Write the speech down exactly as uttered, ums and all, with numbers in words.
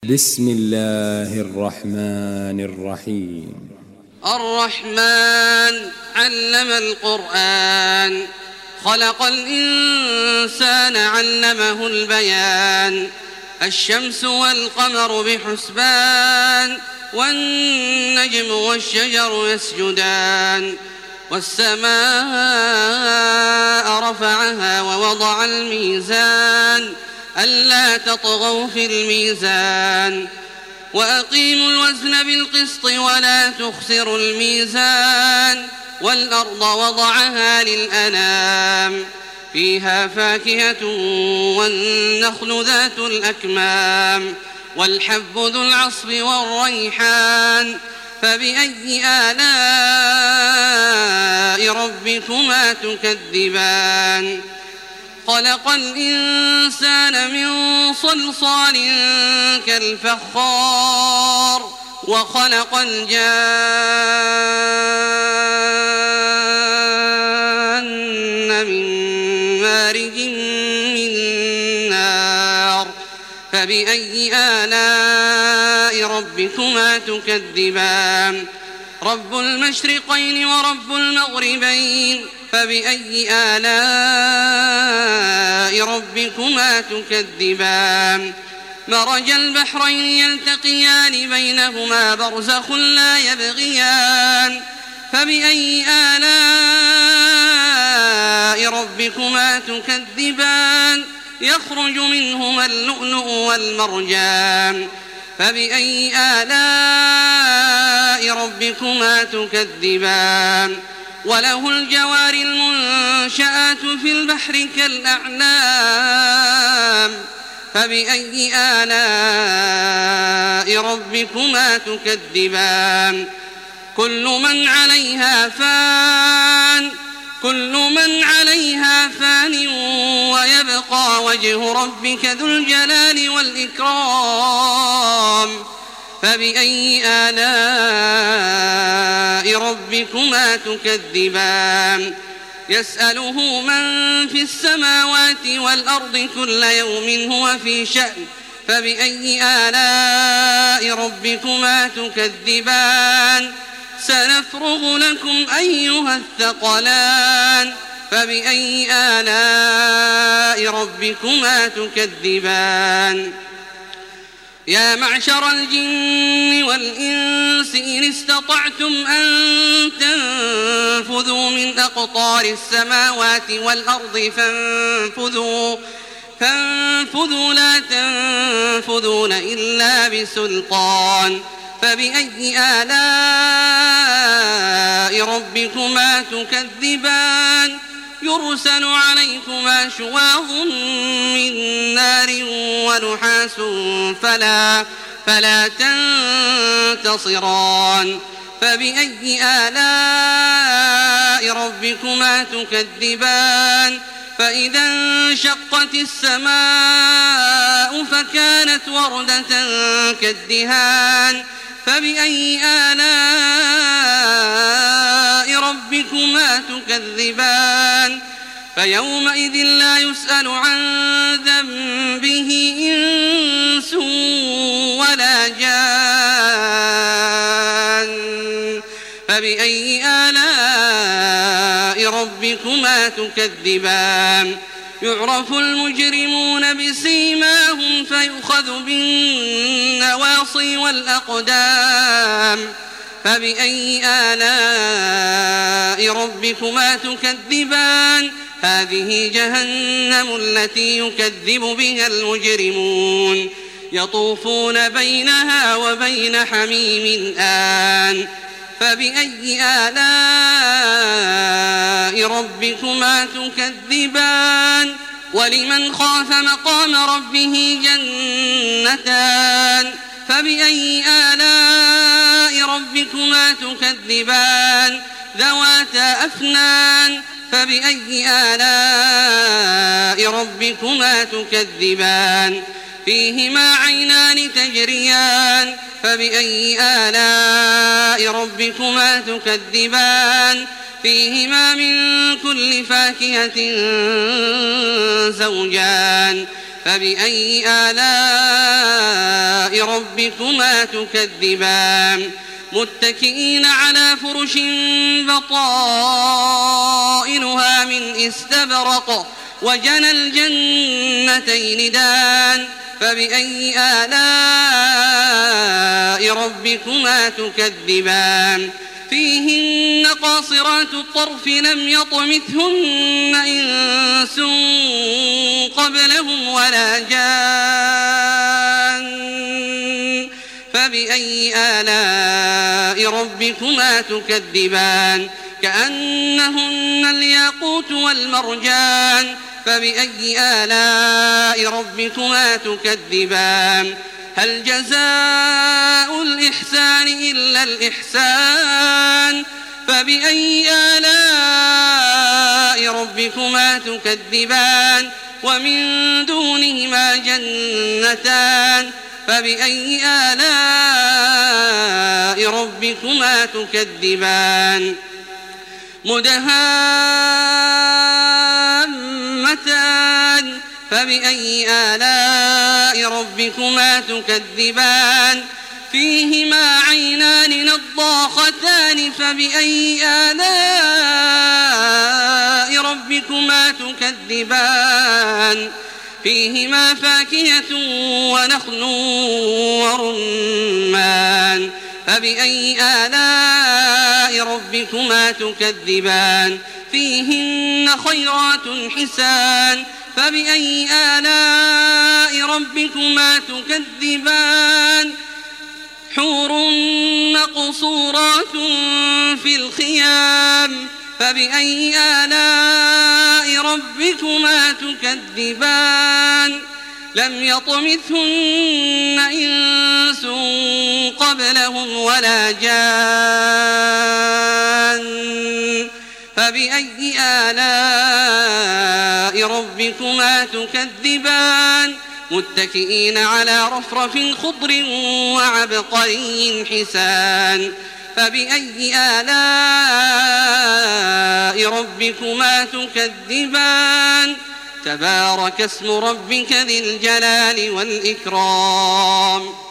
بسم الله الرحمن الرحيم. الرحمن علم القرآن، خلق الإنسان علمه البيان. الشمس والقمر بحسبان، والنجم والشجر يسجدان. والسماء رفعها ووضع الميزان، ألا تطغوا في الميزان. وأقيموا الوزن بالقسط ولا تخسروا الميزان. والأرض وضعها للأنام، فيها فاكهة والنخل ذات الأكمام، والحب ذو العصف والريحان. فبأي آلاء ربكما تكذبان؟ خلق الإنسان من صلصال كالفخار، وخلق الجان من مارج من نار. فبأي آلاء ربكما تكذبان؟ رب المشرقين ورب المغربين، فبأي آلاء ربكما تكذبان؟ مرج البحرين يلتقيان، بينهما برزخ لا يبغيان. فبأي آلاء ربكما تكذبان؟ يخرج منهما اللؤلؤ والمرجان. فبأي آلاء ربكما تكذبان؟ وله الجوار المنشآت في البحر كالأعلام. فبأي آلاء ربكما تكذبان؟ كل من عليها فان، كل من عليها فان، ويبقى وجه ربك ذو الجلال والإكرام. فبأي آلاء ربكما تكذبان؟ يسأله من في السماوات والأرض كل يوم هو في شأن. فبأي آلاء ربكما تكذبان؟ سنفرغ لكم أيها الثقلان. فبأي آلاء ربكما تكذبان؟ يا معشر الجن والإنس إن استطعتم أن تنفذوا من أقطار السماوات والأرض فانفذوا فانفذوا لا تنفذون إلا بسلطان. فبأي آلاء ربكما تكذبان؟ يرسل عليكما شواظ من نار ونحاس فلا, فلا تنتصران. فبأي آلاء ربكما تكذبان؟ فإذا انشقت السماء فكانت وردة كالدهان. فبأي آلاء ربكما تكذبان؟ فيومئذ لا يسأل عن ذنبه إنس ولا جان. فبأي آلاء ربكما تكذبان؟ يعرف المجرمون بسيماهم فيؤخذ بالنواصي والأقدام. فبأي آلاء ربكما تكذبان؟ هذه جهنم التي يكذب بها المجرمون، يطوفون بينها وبين حميم آن. فبأي آلاء ربكما تكذبان؟ ولمن خاف مقام ربه جنتان. فبأي آلاء ربكما تكذبان؟ ذواتا أفنان. فبأي آلاء ربكما تكذبان؟ فيهما عينان تجريان. فبأي آلاء ربكما تكذبان؟ فيهما من كل فاكهة زوجان. فبأي آلاء ربكما تكذبان متكئين على فرش بطائنها من استبرق وجنى الجنتين دان فبأي آلاء ربكما تكذبان فيهن قاصرات الطرف لم يطمثهن إنس قبلهم ولا جان فبأي آلاء ربكما تكذبان كأنهن الياقوت والمرجان فبأي آلاء ربكما تكذبان هل جزاء الإحسان إلا الإحسان فبأي آلاء ربكما تكذبان ومن دونهما جنتان فبأي آلاء ربكما تكذبان مدهامتان فبأي آلاء ربكما تكذبان فيهما عينان نضاختان فبأي آلاء ربكما تكذبان فيهما فاكهة ونخل ورمان فبأي آلاء ربكما تكذبان فيهن خيرات حسان فبأي آلاء ربكما تكذبان حور مقصورات في الخيام فبأي آلاء ربكما تكذبان لم يطمثهن إنس قبلهم ولا جان فبأي آلاء ربكما تكذبان متكئين على رفرف خضر وعبقري حسان فبأي آلاء ربكما تكذبان تبارك اسم ربك ذي الجلال والإكرام